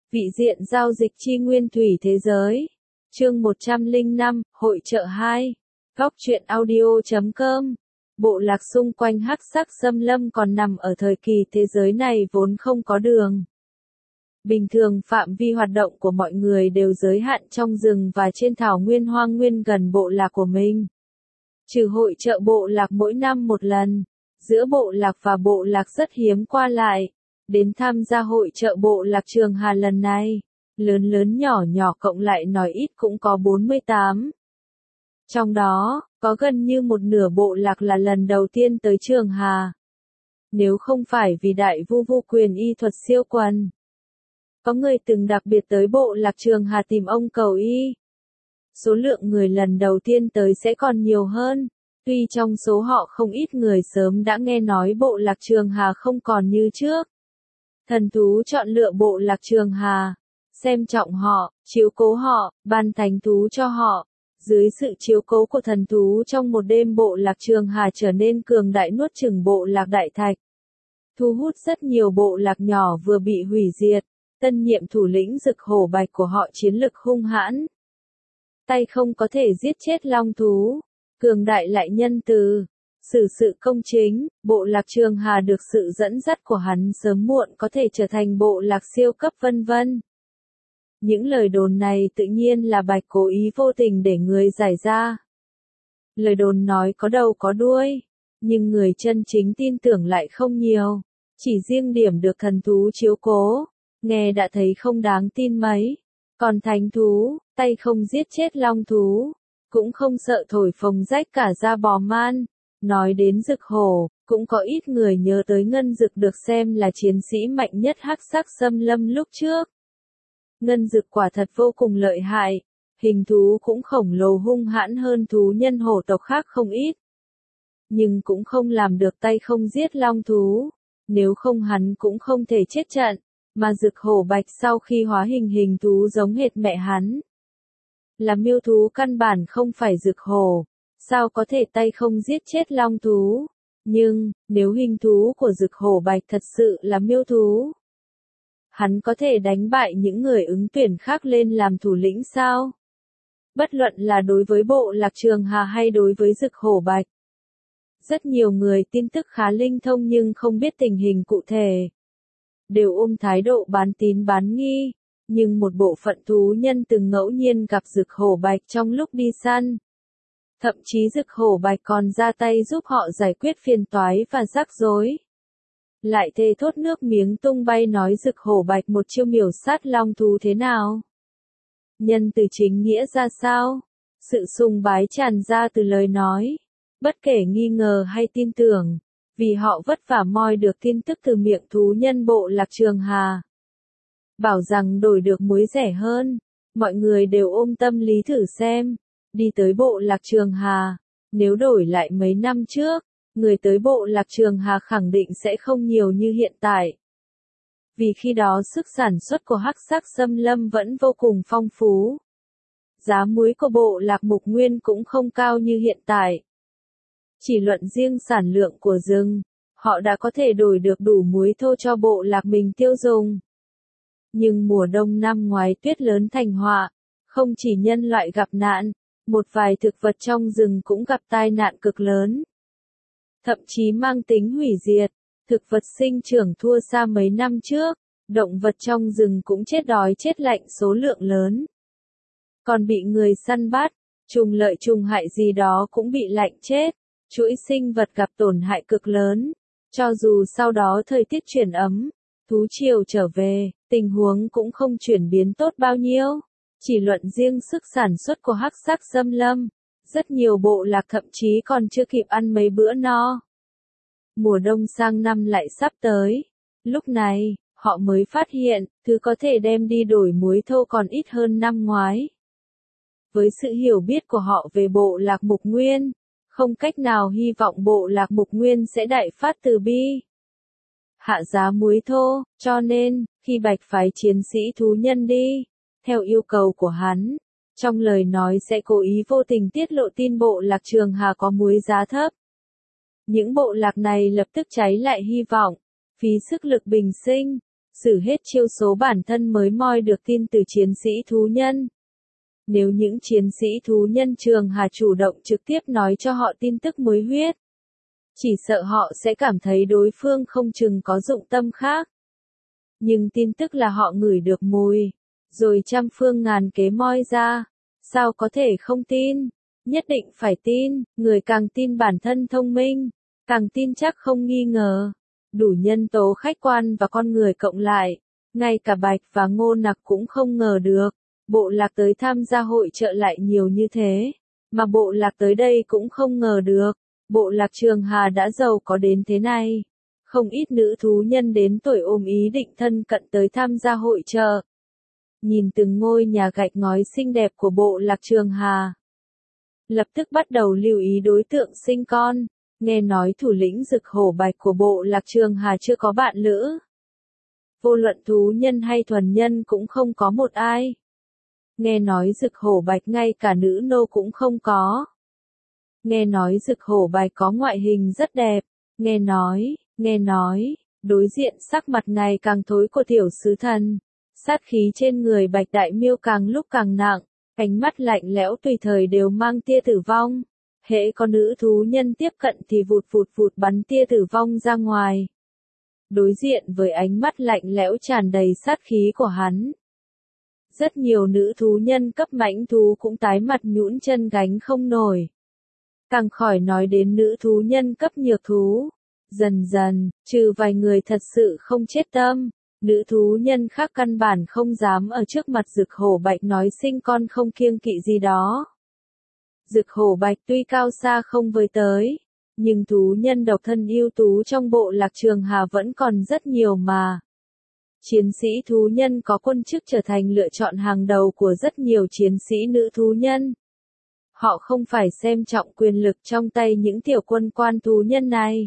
Vị diện giao dịch chi nguyên thủy thế giới. Chương 105, Hội chợ 2. Góc truyện audio.com. Bộ lạc xung quanh hắc sắc xâm lâm còn nằm ở thời kỳ thế giới này vốn không có đường. Bình thường phạm vi hoạt động của mọi người đều giới hạn trong rừng và trên thảo nguyên hoang nguyên gần bộ lạc của mình. Trừ hội chợ bộ lạc mỗi năm một lần, giữa bộ lạc và bộ lạc rất hiếm qua lại. Đến tham gia hội chợ bộ lạc Trường Hà lần này, lớn lớn nhỏ nhỏ cộng lại nói ít cũng có 48. Trong đó, có gần như một nửa bộ lạc là lần đầu tiên tới Trường Hà. Nếu không phải vì đại vu vu quyền y thuật siêu quần, có người từng đặc biệt tới bộ lạc Trường Hà tìm ông cầu y. Số lượng người lần đầu tiên tới sẽ còn nhiều hơn. Tuy trong số họ không ít người sớm đã nghe nói bộ lạc Trường Hà không còn như trước. Thần thú chọn lựa bộ lạc Trường Hà, xem trọng họ, chiếu cố họ, ban thánh thú cho họ. Dưới sự chiếu cố của thần thú trong một đêm bộ lạc Trường Hà trở nên cường đại nuốt chửng bộ lạc Đại Thạch. Thu hút rất nhiều bộ lạc nhỏ vừa bị hủy diệt, tân nhiệm thủ lĩnh Dực Hổ Bạch của họ chiến lực hung hãn. Tay không có thể giết chết long thú, cường đại lại nhân từ. Xử sự công chính, bộ lạc Trường Hà được sự dẫn dắt của hắn sớm muộn có thể trở thành bộ lạc siêu cấp vân vân. Những lời đồn này tự nhiên là Bạch cố ý vô tình để người giải ra. Lời đồn nói có đầu có đuôi, nhưng người chân chính tin tưởng lại không nhiều. Chỉ riêng điểm được thần thú chiếu cố, nghe đã thấy không đáng tin mấy. Còn thánh thú, tay không giết chết long thú, cũng không sợ thổi phồng rách cả da bò man. Nói đến Dực Hổ, cũng có ít người nhớ tới Ngân Dực được xem là chiến sĩ mạnh nhất hắc sắc xâm lâm lúc trước. Ngân Dực quả thật vô cùng lợi hại, hình thú cũng khổng lồ hung hãn hơn thú nhân hổ tộc khác không ít. Nhưng cũng không làm được tay không giết long thú, nếu không hắn cũng không thể chết trận, mà Dực Hổ Bạch sau khi hóa hình thú giống hệt mẹ hắn. Là miêu thú căn bản không phải Dực Hổ. Sao có thể tay không giết chết long thú? Nhưng, nếu hình thú của Dực Hổ Bạch thật sự là miêu thú, hắn có thể đánh bại những người ứng tuyển khác lên làm thủ lĩnh sao? Bất luận là đối với bộ lạc Trường Hà hay đối với Dực Hổ Bạch. Rất nhiều người tin tức khá linh thông nhưng không biết tình hình cụ thể. Đều ôm thái độ bán tín bán nghi, nhưng một bộ phận thú nhân từng ngẫu nhiên gặp Dực Hổ Bạch trong lúc đi săn. Thậm chí Dực Hổ Bạch còn ra tay giúp họ giải quyết phiền toái và rắc rối. Lại thề thốt nước miếng tung bay nói Dực Hổ Bạch một chiêu miểu sát long thú thế nào? Nhân từ chính nghĩa ra sao? Sự sùng bái tràn ra từ lời nói. Bất kể nghi ngờ hay tin tưởng, vì họ vất vả moi được tin tức từ miệng thú nhân bộ lạc Trường Hà. Bảo rằng đổi được muối rẻ hơn, mọi người đều ôm tâm lý thử xem. Đi tới bộ lạc Trường Hà, nếu đổi lại mấy năm trước, người tới bộ lạc Trường Hà khẳng định sẽ không nhiều như hiện tại. Vì khi đó sức sản xuất của hắc sắc xâm lâm vẫn vô cùng phong phú. Giá muối của bộ lạc Mục Nguyên cũng không cao như hiện tại. Chỉ luận riêng sản lượng của rừng, họ đã có thể đổi được đủ muối thô cho bộ lạc mình tiêu dùng. Nhưng mùa đông năm ngoái tuyết lớn thành họa, không chỉ nhân loại gặp nạn, một vài thực vật trong rừng cũng gặp tai nạn cực lớn. Thậm chí mang tính hủy diệt, thực vật sinh trưởng thua xa mấy năm trước, động vật trong rừng cũng chết đói chết lạnh số lượng lớn. Còn bị người săn bắt, trùng lợi trùng hại gì đó cũng bị lạnh chết, chuỗi sinh vật gặp tổn hại cực lớn. Cho dù sau đó thời tiết chuyển ấm, thú triều trở về, tình huống cũng không chuyển biến tốt bao nhiêu. Chỉ luận riêng sức sản xuất của hắc sắc xâm lâm, rất nhiều bộ lạc thậm chí còn chưa kịp ăn mấy bữa no. Mùa đông sang năm lại sắp tới. Lúc này, họ mới phát hiện, thứ có thể đem đi đổi muối thô còn ít hơn năm ngoái. Với sự hiểu biết của họ về bộ lạc Mục Nguyên, không cách nào hy vọng bộ lạc Mục Nguyên sẽ đại phát từ bi. Hạ giá muối thô, cho nên, khi Bạch phái chiến sĩ thú nhân đi, theo yêu cầu của hắn, trong lời nói sẽ cố ý vô tình tiết lộ tin bộ lạc Trường Hà có muối giá thấp. Những bộ lạc này lập tức cháy lại hy vọng, phí sức lực bình sinh, Sử hết chiêu số bản thân mới moi được tin từ chiến sĩ thú nhân. Nếu những chiến sĩ thú nhân Trường Hà chủ động trực tiếp nói cho họ tin tức muối huyết, chỉ sợ họ sẽ cảm thấy đối phương không chừng có dụng tâm khác. Nhưng tin tức là họ ngửi được mùi, rồi trăm phương ngàn kế moi ra, sao có thể không tin? Nhất định phải tin, người càng tin bản thân thông minh, càng tin chắc không nghi ngờ. Đủ nhân tố khách quan và con người cộng lại, ngay cả Bạch và Ngô Nặc cũng không ngờ được, bộ lạc tới tham gia hội chợ lại nhiều như thế, mà bộ lạc tới đây cũng không ngờ được, bộ lạc Trường Hà đã giàu có đến thế này. Không ít nữ thú nhân đến tuổi ôm ý định thân cận tới tham gia hội chợ. Nhìn từng ngôi nhà gạch ngói xinh đẹp của bộ lạc Trường Hà, lập tức bắt đầu lưu ý đối tượng sinh con. Nghe nói thủ lĩnh Dực Hổ Bạch của bộ lạc Trường Hà chưa có bạn lữ. Vô luận thú nhân hay thuần nhân cũng không có một ai. Nghe nói Dực Hổ Bạch ngay cả nữ nô cũng không có. Nghe nói Dực Hổ Bạch có ngoại hình rất đẹp. Nghe nói, đối diện sắc mặt ngày càng thối của tiểu sứ thần. Sát khí trên người Bạch Đại Miêu càng lúc càng nặng, ánh mắt lạnh lẽo tùy thời đều mang tia tử vong. Hễ có nữ thú nhân tiếp cận thì vụt bắn tia tử vong ra ngoài. Đối diện với ánh mắt lạnh lẽo tràn đầy sát khí của hắn, rất nhiều nữ thú nhân cấp mãnh thú cũng tái mặt nhũn chân gánh không nổi. Càng khỏi nói đến nữ thú nhân cấp nhược thú. Dần dần, trừ vài người thật sự không chết tâm, nữ thú nhân khác căn bản không dám ở trước mặt Dực Hổ Bạch nói sinh con không kiêng kỵ gì đó. Dực Hổ Bạch tuy cao xa không với tới, nhưng thú nhân độc thân ưu tú trong bộ lạc Trường Hà vẫn còn rất nhiều mà. Chiến sĩ thú nhân có quân chức trở thành lựa chọn hàng đầu của rất nhiều chiến sĩ nữ thú nhân. Họ không phải xem trọng quyền lực trong tay những tiểu quân quan thú nhân này,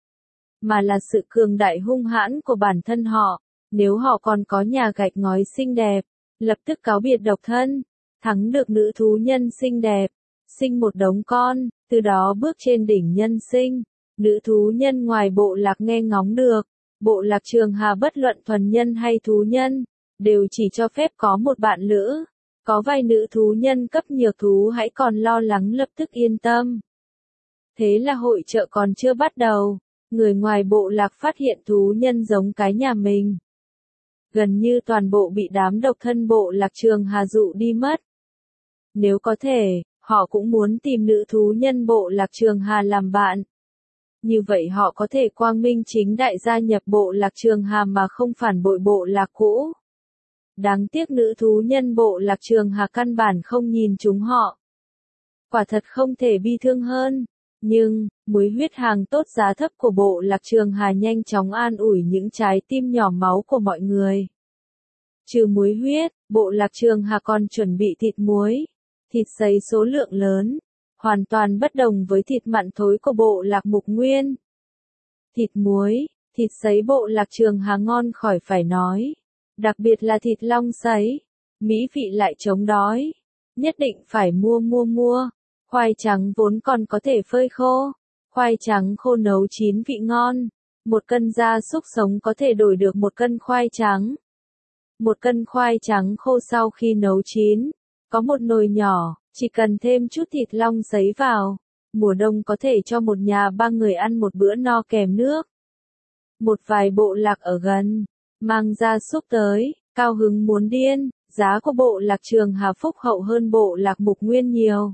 mà là sự cường đại hung hãn của bản thân họ. Nếu họ còn có nhà gạch ngói xinh đẹp, lập tức cáo biệt độc thân, thắng được nữ thú nhân xinh đẹp, sinh một đống con, từ đó bước trên đỉnh nhân sinh. Nữ thú nhân ngoài bộ lạc nghe ngóng được, bộ lạc Trường Hà bất luận thuần nhân hay thú nhân, đều chỉ cho phép có một bạn lữ. Có vài nữ thú nhân cấp nhược thú hãy còn lo lắng lập tức yên tâm. Thế là hội chợ còn chưa bắt đầu, người ngoài bộ lạc phát hiện thú nhân giống cái nhà mình. Gần như toàn bộ bị đám độc thân bộ lạc Trường Hà dụ đi mất. Nếu có thể, họ cũng muốn tìm nữ thú nhân bộ lạc Trường Hà làm bạn. Như vậy họ có thể quang minh chính đại gia nhập bộ lạc Trường Hà mà không phản bội bộ lạc cũ. Đáng tiếc nữ thú nhân bộ lạc Trường Hà căn bản không nhìn chúng họ. Quả thật không thể bi thương hơn. Nhưng, muối huyết hàng tốt giá thấp của bộ lạc Trường Hà nhanh chóng an ủi những trái tim nhỏ máu của mọi người. Trừ muối huyết, bộ lạc Trường Hà còn chuẩn bị thịt muối, thịt sấy số lượng lớn, hoàn toàn bất đồng với thịt mặn thối của bộ lạc Mục Nguyên. Thịt muối, thịt sấy bộ lạc Trường Hà ngon khỏi phải nói. Đặc biệt là thịt long sấy, mỹ vị lại chống đói. Nhất định phải mua. Khoai trắng vốn còn có thể phơi khô. Khoai trắng khô nấu chín vị ngon. 1 cân gia súc sống có thể đổi được 1 cân khoai trắng. 1 cân khoai trắng khô sau khi nấu chín, có một nồi nhỏ, chỉ cần thêm chút thịt long sấy vào. Mùa đông có thể cho một nhà 3 người ăn một bữa no kèm nước. Một vài bộ lạc ở gần, mang gia súc tới, cao hứng muốn điên, giá của bộ lạc Trường Hà phúc hậu hơn bộ lạc Mục Nguyên nhiều.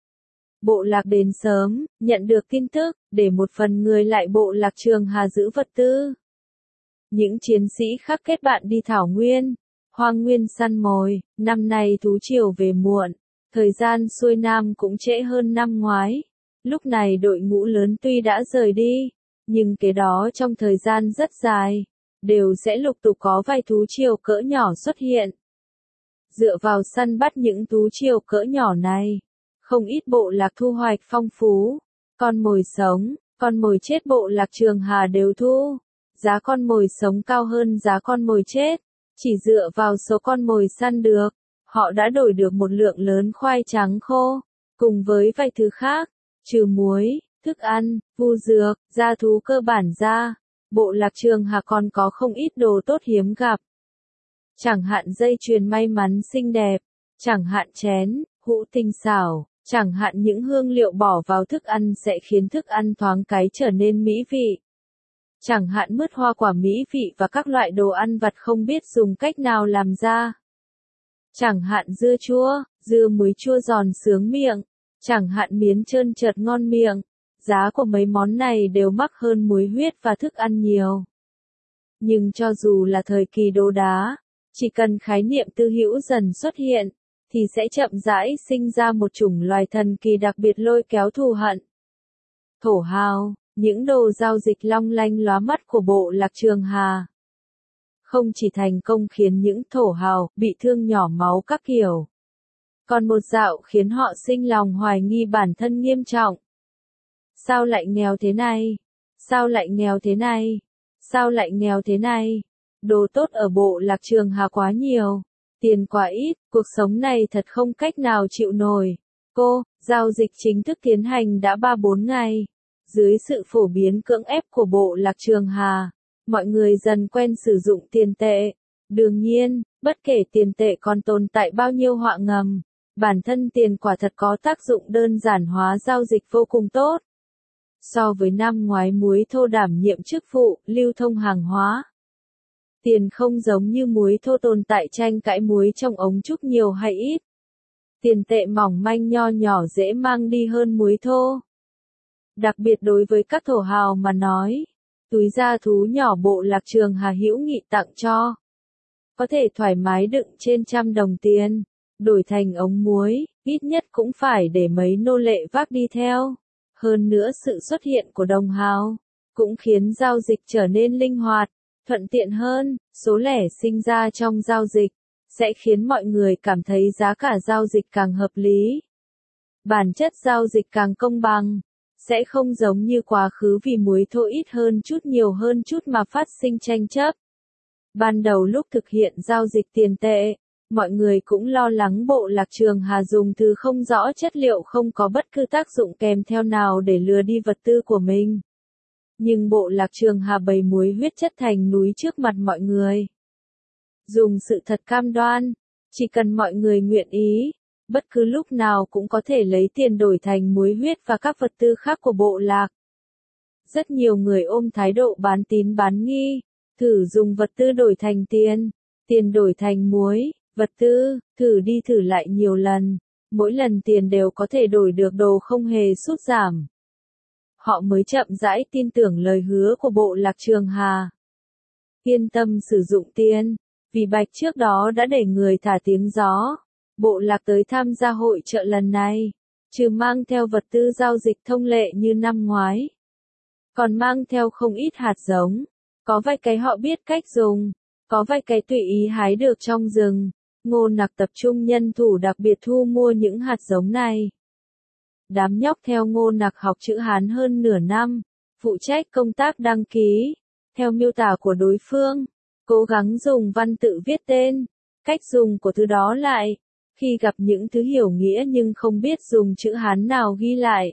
Bộ lạc đến sớm, nhận được tin tức, để một phần người lại bộ lạc Trường Hà giữ vật tư. Những chiến sĩ khác kết bạn đi thảo nguyên, hoang nguyên săn mồi. Năm nay thú triều về muộn, thời gian xuôi nam cũng trễ hơn năm ngoái. Lúc này đội ngũ lớn tuy đã rời đi, nhưng kế đó trong thời gian rất dài, đều sẽ lục tục có vài thú triều cỡ nhỏ xuất hiện. Dựa vào săn bắt những thú triều cỡ nhỏ này, không ít bộ lạc thu hoạch phong phú. Con mồi sống, con mồi chết bộ lạc Trường Hà đều thu. Giá con mồi sống cao hơn giá con mồi chết. Chỉ dựa vào số con mồi săn được, họ đã đổi được một lượng lớn khoai trắng khô, cùng với vài thứ khác, trừ muối, thức ăn, vu dược, gia thú cơ bản ra. Bộ Lạc Trường Hà còn có không ít đồ tốt hiếm gặp. Chẳng hạn dây chuyền may mắn xinh đẹp, chẳng hạn chén, hũ tinh xảo, chẳng hạn những hương liệu bỏ vào thức ăn sẽ khiến thức ăn thoáng cái trở nên mỹ vị. Chẳng hạn mứt hoa quả mỹ vị và các loại đồ ăn vặt không biết dùng cách nào làm ra. Chẳng hạn dưa chua, dưa muối chua giòn sướng miệng, chẳng hạn miến trơn trượt ngon miệng. Giá của mấy món này đều mắc hơn muối huyết và thức ăn nhiều. Nhưng cho dù là thời kỳ đồ đá, chỉ cần khái niệm tư hữu dần xuất hiện, thì sẽ chậm rãi sinh ra một chủng loài thần kỳ đặc biệt lôi kéo thù hận. Thổ hào, những đồ giao dịch long lanh lóa mắt của Bộ Lạc Trường Hà. Không chỉ thành công khiến những thổ hào bị thương nhỏ máu các kiểu, còn một dạo khiến họ sinh lòng hoài nghi bản thân nghiêm trọng. Sao lại nghèo thế này? Sao lại nghèo thế này? Sao lại nghèo thế này? Đồ tốt ở Bộ Lạc Trường Hà quá nhiều, tiền quá ít, cuộc sống này thật không cách nào chịu nổi. Giao dịch chính thức tiến hành đã 3-4 ngày. Dưới sự phổ biến cưỡng ép của Bộ Lạc Trường Hà, mọi người dần quen sử dụng tiền tệ. Đương nhiên, bất kể tiền tệ còn tồn tại bao nhiêu họa ngầm, bản thân tiền quả thật có tác dụng đơn giản hóa giao dịch vô cùng tốt. So với năm ngoái muối thô đảm nhiệm chức vụ lưu thông hàng hóa, tiền không giống như muối thô tồn tại tranh cãi muối trong ống trúc nhiều hay ít. Tiền tệ mỏng manh nho nhỏ dễ mang đi hơn muối thô. Đặc biệt đối với các thổ hào mà nói, túi da thú nhỏ Bộ Lạc Trường Hà hữu nghị tặng cho, có thể thoải mái đựng trên 100 đồng tiền, đổi thành ống muối, ít nhất cũng phải để mấy nô lệ vác đi theo. Hơn nữa sự xuất hiện của đồng hào, cũng khiến giao dịch trở nên linh hoạt, thuận tiện hơn, số lẻ sinh ra trong giao dịch, sẽ khiến mọi người cảm thấy giá cả giao dịch càng hợp lý. Bản chất giao dịch càng công bằng, sẽ không giống như quá khứ vì muối thô ít hơn chút nhiều hơn chút mà phát sinh tranh chấp. Ban đầu lúc thực hiện giao dịch tiền tệ, mọi người cũng lo lắng Bộ Lạc Trường Hà dùng thứ không rõ chất liệu không có bất cứ tác dụng kèm theo nào để lừa đi vật tư của mình. Nhưng Bộ Lạc Trường Hà bày muối huyết chất thành núi trước mặt mọi người. Dùng sự thật cam đoan, chỉ cần mọi người nguyện ý, bất cứ lúc nào cũng có thể lấy tiền đổi thành muối huyết và các vật tư khác của Bộ Lạc. Rất nhiều người ôm thái độ bán tín bán nghi, thử dùng vật tư đổi thành tiền, tiền đổi thành muối, vật tư, thử đi thử lại nhiều lần, mỗi lần tiền đều có thể đổi được đồ không hề sút giảm. Họ mới chậm rãi tin tưởng lời hứa của Bộ Lạc Trường Hà. Yên tâm sử dụng tiền, vì Bạch trước đó đã để người thả tiếng gió. Bộ Lạc tới tham gia hội chợ lần này, trừ mang theo vật tư giao dịch thông lệ như năm ngoái, còn mang theo không ít hạt giống, có vài cái họ biết cách dùng, có vài cái tùy ý hái được trong rừng. Ngô Nặc tập trung nhân thủ đặc biệt thu mua những hạt giống này. Đám nhóc theo Ngô Nặc học chữ Hán hơn nửa năm, phụ trách công tác đăng ký, theo miêu tả của đối phương, cố gắng dùng văn tự viết tên, cách dùng của thứ đó lại. Khi gặp những thứ hiểu nghĩa nhưng không biết dùng chữ Hán nào ghi lại,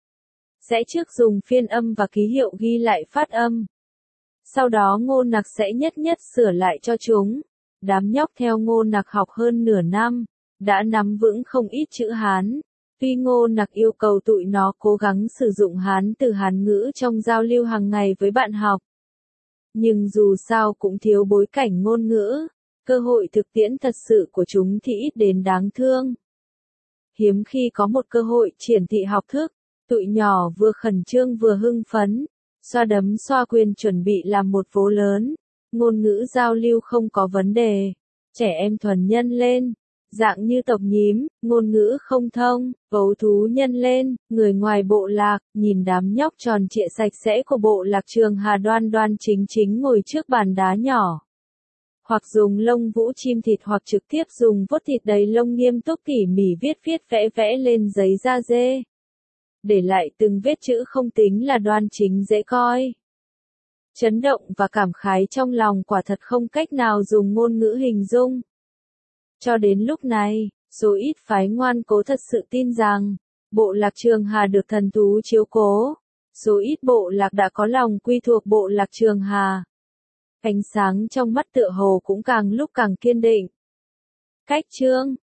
sẽ trước dùng phiên âm và ký hiệu ghi lại phát âm. Sau đó Ngô Nặc sẽ nhất nhất sửa lại cho chúng. Đám nhóc theo Ngô Nặc học hơn nửa năm, đã nắm vững không ít chữ Hán. Tuy Ngô Nặc yêu cầu tụi nó cố gắng sử dụng Hán từ Hán ngữ trong giao lưu hàng ngày với bạn học, nhưng dù sao cũng thiếu bối cảnh ngôn ngữ, cơ hội thực tiễn thật sự của chúng thì ít đến đáng thương. Hiếm khi có một cơ hội triển thị học thức, tụi nhỏ vừa khẩn trương vừa hưng phấn, xoa đấm xoa quyền chuẩn bị làm một vố lớn. Ngôn ngữ giao lưu không có vấn đề, trẻ em thuần nhân lên, dạng như tộc nhím, ngôn ngữ không thông, gấu thú nhân lên, người ngoài Bộ Lạc, nhìn đám nhóc tròn trịa sạch sẽ của Bộ Lạc Trường Hà đoan đoan chính chính ngồi trước bàn đá nhỏ. Hoặc dùng lông vũ chim thịt hoặc trực tiếp dùng vuốt thịt đầy lông nghiêm túc tỉ mỉ viết vẽ vẽ lên giấy da dê. Để lại từng vết chữ không tính là đoan chính dễ coi. Chấn động và cảm khái trong lòng quả thật không cách nào dùng ngôn ngữ hình dung. Cho đến lúc này, số ít phái ngoan cố thật sự tin rằng, Bộ Lạc Trường Hà được thần thú chiếu cố, Số ít bộ lạc đã có lòng quy thuộc bộ lạc Trường Hà. Ánh sáng trong mắt tựa hồ cũng càng lúc càng kiên định. Cách chương